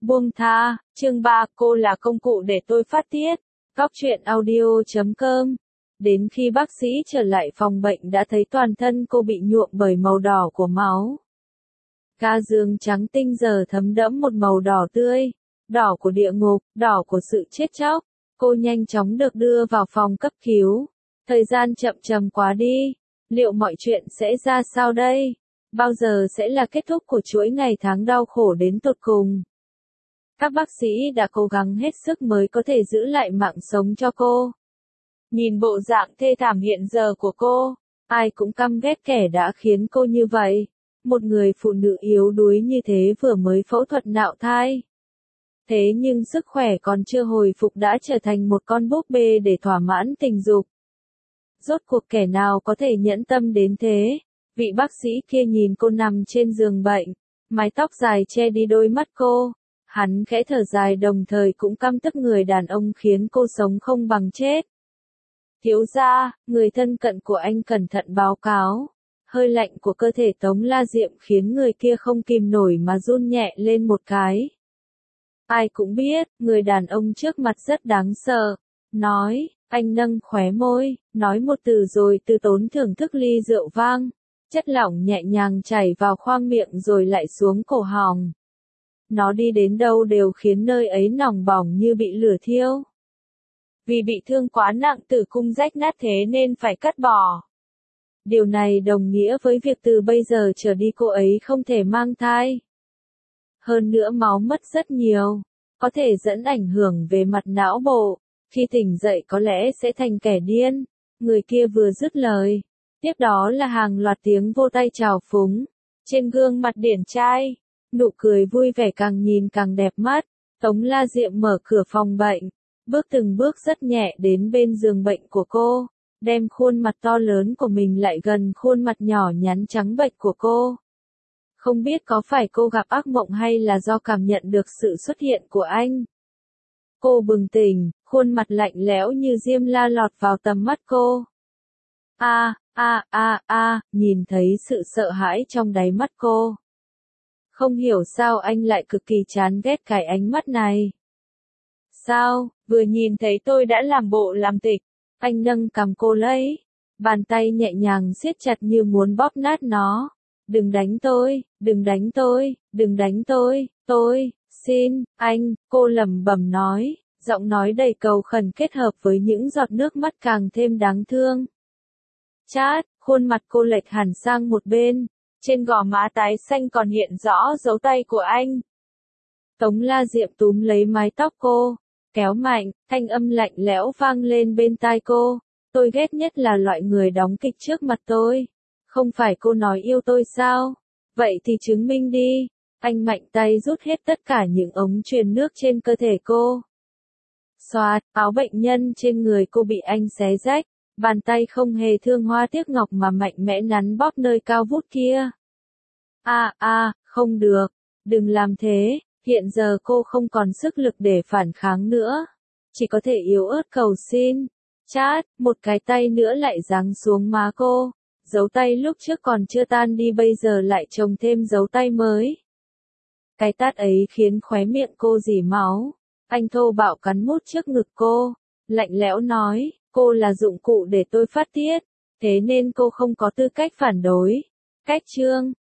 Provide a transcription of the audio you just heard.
Buông tha, chương 3, cô là công cụ để tôi phát tiết. Góc truyện audio.com. Đến khi bác sĩ trở lại phòng bệnh đã thấy toàn thân cô bị nhuộm bởi màu đỏ của máu. Ca dương trắng tinh giờ thấm đẫm một màu đỏ tươi, đỏ của địa ngục, đỏ của sự chết chóc. Cô nhanh chóng được đưa vào phòng cấp cứu. Thời gian chậm chậm quá đi. Liệu mọi chuyện sẽ ra sao đây? Bao giờ sẽ là kết thúc của chuỗi ngày tháng đau khổ đến tột cùng? Các bác sĩ đã cố gắng hết sức mới có thể giữ lại mạng sống cho cô. Nhìn bộ dạng thê thảm hiện giờ của cô, ai cũng căm ghét kẻ đã khiến cô như vậy. Một người phụ nữ yếu đuối như thế vừa mới phẫu thuật nạo thai. Thế nhưng sức khỏe còn chưa hồi phục đã trở thành một con búp bê để thỏa mãn tình dục. Rốt cuộc kẻ nào có thể nhẫn tâm đến thế? Vị bác sĩ kia nhìn cô nằm trên giường bệnh, mái tóc dài che đi đôi mắt cô. Hắn khẽ thở dài đồng thời cũng căm tức người đàn ông khiến cô sống không bằng chết. Thiếu gia, người thân cận của anh cẩn thận báo cáo. Hơi lạnh của cơ thể Tống La Diệm khiến người kia không kìm nổi mà run nhẹ lên một cái. Ai cũng biết, người đàn ông trước mặt rất đáng sợ. Nói, anh nâng khóe môi, nói một từ rồi từ tốn thưởng thức ly rượu vang. Chất lỏng nhẹ nhàng chảy vào khoang miệng rồi lại xuống cổ họng. Nó đi đến đâu đều khiến nơi ấy nóng bỏng như bị lửa thiêu. Vì bị thương quá nặng tử cung rách nát thế nên phải cắt bỏ. Điều này đồng nghĩa với việc từ bây giờ trở đi cô ấy không thể mang thai. Hơn nữa máu mất rất nhiều, có thể dẫn ảnh hưởng về mặt não bộ. Khi tỉnh dậy có lẽ sẽ thành kẻ điên. Người kia vừa dứt lời. Tiếp đó là hàng loạt tiếng vô tay trào phúng. Trên gương mặt điển trai, nụ cười vui vẻ càng nhìn càng đẹp mắt. Tống La Diệm mở cửa phòng bệnh, bước từng bước rất nhẹ đến bên giường bệnh của cô, đem khuôn mặt to lớn của mình lại gần khuôn mặt nhỏ nhắn trắng bệch của cô. Không biết có phải cô gặp ác mộng hay là do cảm nhận được sự xuất hiện của anh. Cô bừng tỉnh, khuôn mặt lạnh lẽo như diêm la lọt vào tầm mắt cô. Nhìn thấy sự sợ hãi trong đáy mắt cô. Không hiểu sao anh lại cực kỳ chán ghét cái ánh mắt này. Sao, vừa nhìn thấy tôi đã làm bộ làm tịch, anh nâng cằm cô lấy, bàn tay nhẹ nhàng siết chặt như muốn bóp nát nó. Đừng đánh tôi, đừng đánh tôi, đừng đánh tôi, xin, anh, cô lẩm bẩm nói, giọng nói đầy cầu khẩn kết hợp với những giọt nước mắt càng thêm đáng thương. Chát, khuôn mặt cô lệch hẳn sang một bên, trên gò má tái xanh còn hiện rõ dấu tay của anh. Tống La Diệm túm lấy mái tóc cô, kéo mạnh, thanh âm lạnh lẽo vang lên bên tai cô. Tôi ghét nhất là loại người đóng kịch trước mặt tôi. Không phải cô nói yêu tôi sao? Vậy thì chứng minh đi. Anh mạnh tay rút hết tất cả những ống truyền nước trên cơ thể cô. Xoạt, áo bệnh nhân trên người cô bị anh xé rách. Bàn tay không hề thương hoa tiếc ngọc mà mạnh mẽ nắn bóp nơi cao vút kia. Không được. Đừng làm thế. Hiện giờ cô không còn sức lực để phản kháng nữa. Chỉ có thể yếu ớt cầu xin. Chát, một cái tay nữa lại giáng xuống má cô. Dấu tay lúc trước còn chưa tan đi bây giờ lại trồng thêm dấu tay mới. Cái tát ấy khiến khóe miệng cô rỉ máu. Anh thô bạo cắn mút trước ngực cô. Lạnh lẽo nói, cô là dụng cụ để tôi phát tiết. Thế nên cô không có tư cách phản đối. Cách chương